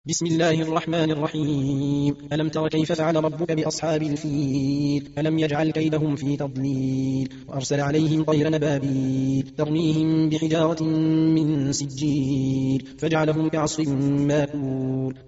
بسم الله الرحمن الرحيم. ألم تر كيف فعل ربك بأصحاب الفيل؟ ألم يجعل كيدهم في تضليل وأرسل عليهم طير نبابيل ترميهم بحجارة من سجيل فجعلهم كعصف ماكول.